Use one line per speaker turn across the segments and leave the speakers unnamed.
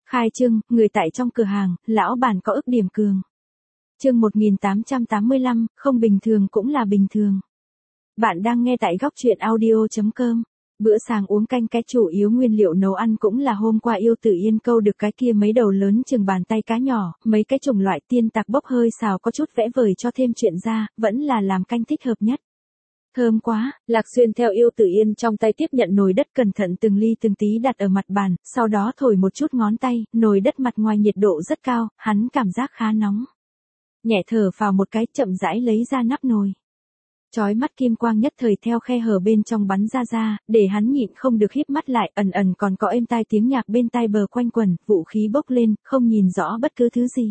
Khai trương, người tại trong cửa hàng, lão bản có ức điểm cường. Chương 1885, không bình thường cũng là bình thường. Bạn đang nghe tại góc truyện audio.com. Bữa sáng uống canh cái chủ yếu nguyên liệu nấu ăn cũng là hôm qua Yêu Tử Yên câu được cái kia mấy đầu lớn chừng bàn tay cá nhỏ, mấy cái chủng loại tiên tạc bốc hơi xào có chút vẽ vời cho thêm chuyện ra, vẫn là làm canh thích hợp nhất. Thơm quá, Lạc Xuyên theo Yêu Tử Yên trong tay tiếp nhận nồi đất cẩn thận từng ly từng tí đặt ở mặt bàn, sau đó thổi một chút ngón tay, nồi đất mặt ngoài nhiệt độ rất cao, hắn cảm giác khá nóng. Nhẹ thở vào một cái chậm rãi lấy ra nắp nồi. Chói mắt kim quang nhất thời theo khe hở bên trong bắn ra, để hắn nhịn không được híp mắt lại, ẩn ẩn còn có êm tai tiếng nhạc bên tai bờ quanh quẩn, vũ khí bốc lên, không nhìn rõ bất cứ thứ gì.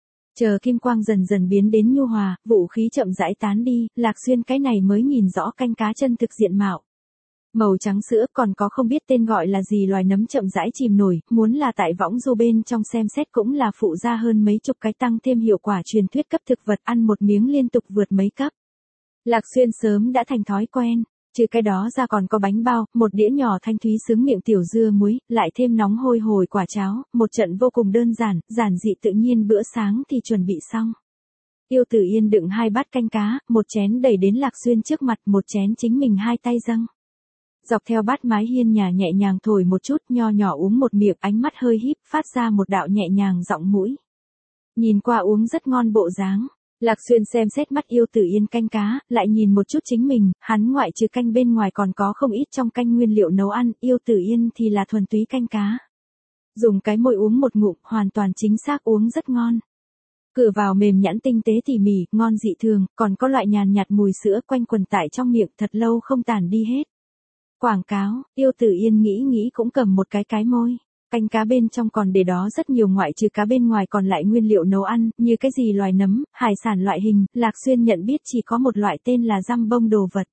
Chờ kim quang dần dần biến đến nhu hòa, vũ khí chậm rãi tán đi, Lạc Xuyên cái này mới nhìn rõ canh cá chân thực diện mạo. Màu trắng sữa, còn có không biết tên gọi là gì loài nấm chậm rãi chìm nổi, muốn là tại võng du bên trong xem xét cũng là phụ ra hơn mấy chục cái tăng thêm hiệu quả truyền thuyết cấp thực vật ăn một miếng liên tục vượt mấy cấp. Lạc Xuyên sớm đã thành thói quen, trừ cái đó ra còn có bánh bao, một đĩa nhỏ thanh thúy sướng miệng tiểu dưa muối, lại thêm nóng hôi hổi quả cháo, một trận vô cùng đơn giản, giản dị tự nhiên bữa sáng thì chuẩn bị xong. Yêu Tử Yên đựng 2 bát canh cá, một chén đẩy đến Lạc Xuyên trước mặt, một chén chính mình 2 tay dâng. Dọc theo bát mái hiên nhà nhẹ nhàng thổi một chút, nho nhỏ uống một miệng, ánh mắt hơi híp, phát ra một đạo nhẹ nhàng giọng mũi. Nhìn qua uống rất ngon bộ dáng. Lạc Xuyên xem xét mắt Yêu Tử Yên canh cá, lại nhìn một chút chính mình, hắn ngoại trừ canh bên ngoài còn có không ít trong canh nguyên liệu nấu ăn, Yêu Tử Yên thì là thuần túy canh cá. Dùng cái môi uống một ngụm, hoàn toàn chính xác uống rất ngon. Cửa vào mềm nhẵn tinh tế tỉ mỉ, ngon dị thường, còn có loại nhàn nhạt mùi sữa quanh quần tại trong miệng thật lâu không tản đi hết. Quảng cáo, Yêu Tử Yên nghĩ cũng cầm một cái môi. Canh cá bên trong còn để đó rất nhiều ngoại trừ cá bên ngoài còn lại nguyên liệu nấu ăn, như cái gì loài nấm, hải sản loại hình, Lạc Xuyên nhận biết chỉ có một loại tên là dăm bông đồ vật.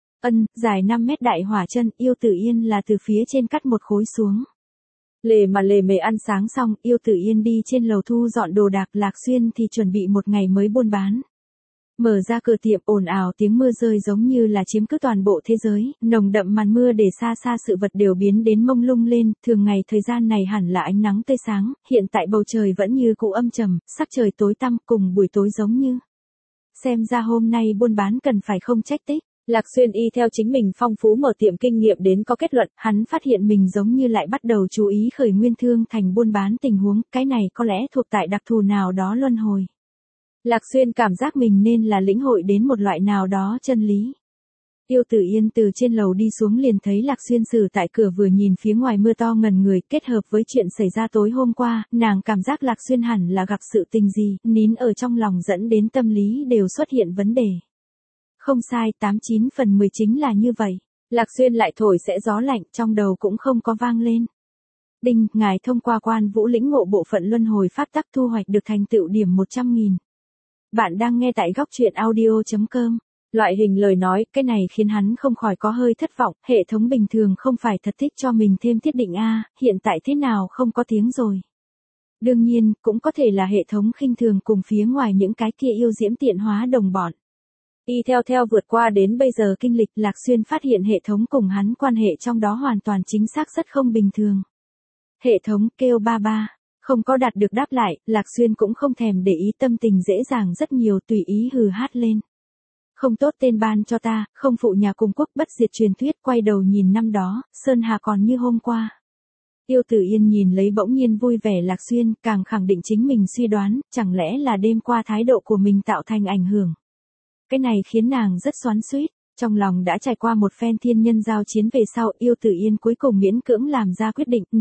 Dài 5 mét đại hỏa chân, Yêu Tử Yên là từ phía trên cắt một khối xuống. Lề mề ăn sáng xong, Yêu Tử Yên đi trên lầu thu dọn đồ đạc, Lạc Xuyên thì chuẩn bị một ngày mới buôn bán. Mở ra cửa tiệm, ồn ào tiếng mưa rơi giống như là chiếm cứ toàn bộ thế giới, nồng đậm màn mưa để xa sự vật đều biến đến mông lung lên, thường ngày thời gian này hẳn là ánh nắng tươi sáng, hiện tại bầu trời vẫn như cũ âm trầm, sắc trời tối tăm cùng buổi tối giống như. Xem ra hôm nay buôn bán cần phải không trách tích. Lạc Xuyên y theo chính mình phong phú mở tiệm kinh nghiệm đến có kết luận, hắn phát hiện mình giống như lại bắt đầu chú ý khởi nguyên thương thành buôn bán tình huống, cái này có lẽ thuộc tại đặc thù nào đó luân hồi. Lạc Xuyên cảm giác mình nên là lĩnh hội đến một loại nào đó chân lý. Yêu Tử Yên từ trên lầu đi xuống liền thấy Lạc Xuyên xử tại cửa vừa nhìn phía ngoài mưa to ngần người, kết hợp với chuyện xảy ra tối hôm qua, nàng cảm giác Lạc Xuyên hẳn là gặp sự tình gì, nín ở trong lòng dẫn đến tâm lý đều xuất hiện vấn đề. Không sai, 89 phần 10 chính là như vậy. Lạc Xuyên lại thổi sẽ gió lạnh, trong đầu cũng không có vang lên. Đinh, ngài thông qua Quan Vũ lĩnh ngộ bộ phận luân hồi pháp tắc thu hoạch được thành tựu điểm 100.000. Bạn đang nghe tại góc truyện audio.com. Loại hình lời nói, cái này khiến hắn không khỏi có hơi thất vọng, hệ thống bình thường không phải thật thích cho mình thêm thiết định A, hiện tại thế nào không có tiếng rồi. Đương nhiên, cũng có thể là hệ thống khinh thường cùng phía ngoài những cái kia yêu diễm tiện hóa đồng bọn. Y theo vượt qua đến bây giờ kinh lịch, Lạc Xuyên phát hiện hệ thống cùng hắn quan hệ trong đó hoàn toàn chính xác rất không bình thường. Hệ thống kêu ba. Không có đạt được đáp lại, Lạc Xuyên cũng không thèm để ý, tâm tình dễ dàng rất nhiều, tùy ý hừ hát lên. Không tốt tên ban cho ta, không phụ nhà cung quốc bất diệt truyền thuyết, quay đầu nhìn năm đó, Sơn Hà còn như hôm qua. Yêu Tử Yên nhìn lấy bỗng nhiên vui vẻ Lạc Xuyên, càng khẳng định chính mình suy đoán, chẳng lẽ là đêm qua thái độ của mình tạo thành ảnh hưởng. Cái này khiến nàng rất xoắn xuýt, trong lòng đã trải qua một phen thiên nhân giao chiến về sau, Yêu Tử Yên cuối cùng miễn cưỡng làm ra quyết định,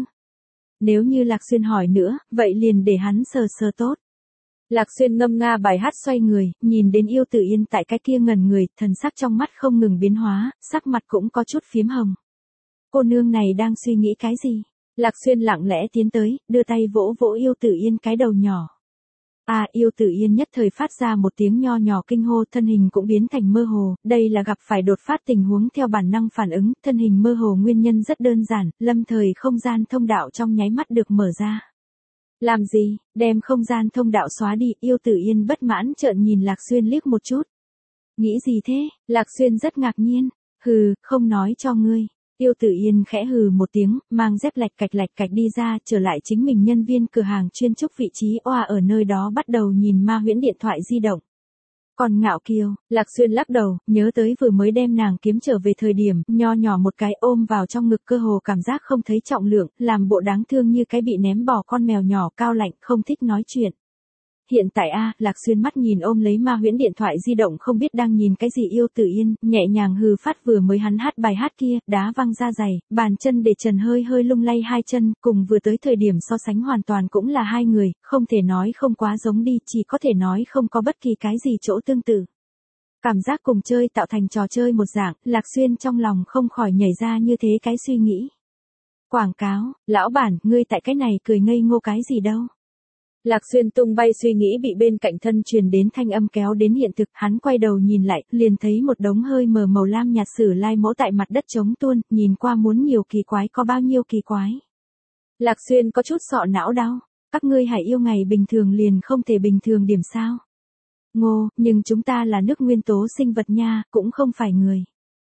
Nếu như Lạc Xuyên hỏi nữa, vậy liền để hắn sờ tốt. Lạc Xuyên ngâm nga bài hát xoay người, nhìn đến Yêu Tử Yên tại cái kia ngẩn người, thần sắc trong mắt không ngừng biến hóa, sắc mặt cũng có chút phím hồng. Cô nương này đang suy nghĩ cái gì? Lạc Xuyên lặng lẽ tiến tới, đưa tay vỗ Yêu Tử Yên cái đầu nhỏ. Yêu Tử Yên nhất thời phát ra một tiếng nho nhỏ kinh hô, thân hình cũng biến thành mơ hồ, đây là gặp phải đột phát tình huống theo bản năng phản ứng, thân hình mơ hồ nguyên nhân rất đơn giản, lâm thời không gian thông đạo trong nháy mắt được mở ra. Làm gì, đem không gian thông đạo xóa đi, Yêu Tử Yên bất mãn trợn nhìn Lạc Xuyên liếc một chút. Nghĩ gì thế? Lạc Xuyên rất ngạc nhiên, không nói cho ngươi. Yêu Tử Yên khẽ hừ một tiếng, mang dép lạch cạch đi ra, trở lại chính mình nhân viên cửa hàng chuyên trúc vị trí oa ở nơi đó bắt đầu nhìn Ma Huyễn điện thoại di động. Còn Ngạo Kiều, Lạc Xuyên lắc đầu, nhớ tới vừa mới đem nàng kiếm trở về thời điểm, nho nhỏ một cái ôm vào trong ngực cơ hồ cảm giác không thấy trọng lượng, làm bộ đáng thương như cái bị ném bỏ con mèo nhỏ cao lạnh, không thích nói chuyện. Hiện tại Lạc Xuyên mắt nhìn ôm lấy Ma Huyễn điện thoại di động không biết đang nhìn cái gì. Yêu Tử Yên, nhẹ nhàng hừ phát vừa mới hắn hát bài hát kia, đá văng ra giày, bàn chân để trần hơi hơi lung lay hai chân, cùng vừa tới thời điểm so sánh hoàn toàn cũng là hai người, không thể nói không quá giống đi, chỉ có thể nói không có bất kỳ cái gì chỗ tương tự. Cảm giác cùng chơi tạo thành trò chơi một dạng, Lạc Xuyên trong lòng không khỏi nhảy ra như thế cái suy nghĩ. Quảng cáo, lão bản, ngươi tại cái này cười ngây ngô cái gì đâu. Lạc Xuyên tung bay suy nghĩ bị bên cạnh thân truyền đến thanh âm kéo đến hiện thực, hắn quay đầu nhìn lại, liền thấy một đống hơi mờ màu lam nhạt sử lai mẫu tại mặt đất trống tuôn, nhìn qua muốn nhiều kỳ quái có bao nhiêu kỳ quái. Lạc Xuyên có chút sọ não đau, các ngươi hải yêu ngày bình thường liền không thể bình thường điểm sao. Ngô, nhưng chúng ta là nước nguyên tố sinh vật nha, cũng không phải người.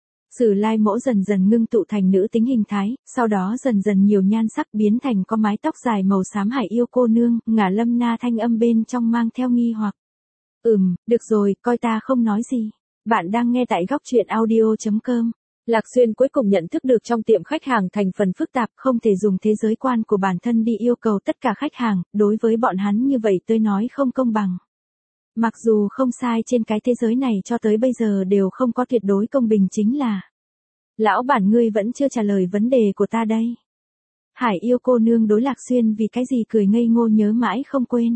Sử lai mẫu dần dần ngưng tụ thành nữ tính hình thái, sau đó dần dần nhiều nhan sắc biến thành có mái tóc dài màu xám hải yêu cô nương, Ngả Lâm Na thanh âm bên trong mang theo nghi hoặc. Được rồi, coi ta không nói gì. Bạn đang nghe tại góc truyện audio.com. Lạc Xuyên cuối cùng nhận thức được trong tiệm khách hàng thành phần phức tạp, không thể dùng thế giới quan của bản thân đi yêu cầu tất cả khách hàng, đối với bọn hắn như vậy tôi nói không công bằng. Mặc dù không sai, trên cái thế giới này cho tới bây giờ đều không có tuyệt đối công bình, chính là lão bản ngươi vẫn chưa trả lời vấn đề của ta đây. Hải yêu cô nương đối Lạc Xuyên vì cái gì cười ngây ngô nhớ mãi không quên.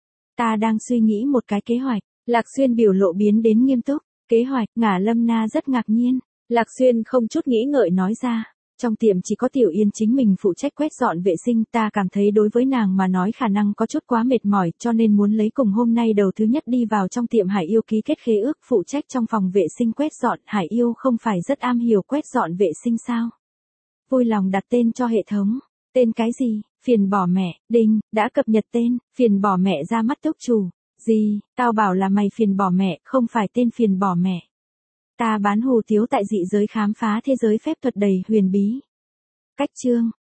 Ta đang suy nghĩ một cái kế hoạch. Lạc Xuyên biểu lộ biến đến nghiêm túc. Kế hoạch, Ngả Lâm Na rất ngạc nhiên. Lạc Xuyên không chút nghĩ ngợi nói ra. Trong tiệm chỉ có Tiểu Yên chính mình phụ trách quét dọn vệ sinh, ta cảm thấy đối với nàng mà nói khả năng có chút quá mệt mỏi, cho nên muốn lấy cùng hôm nay đầu thứ nhất đi vào trong tiệm Hải yêu ký kết khế ước phụ trách trong phòng vệ sinh quét dọn. Hải yêu không phải rất am hiểu quét dọn vệ sinh sao? Vui lòng đặt tên cho hệ thống. Tên cái gì? Phiền bỏ mẹ. Đinh, đã cập nhật tên. Phiền bỏ mẹ ra mắt túc chủ. Gì? Tao bảo là mày phiền bỏ mẹ, không phải tên phiền bỏ mẹ. Ta bán hủ tiếu tại dị giới khám phá thế giới phép thuật đầy huyền bí. Cách chương.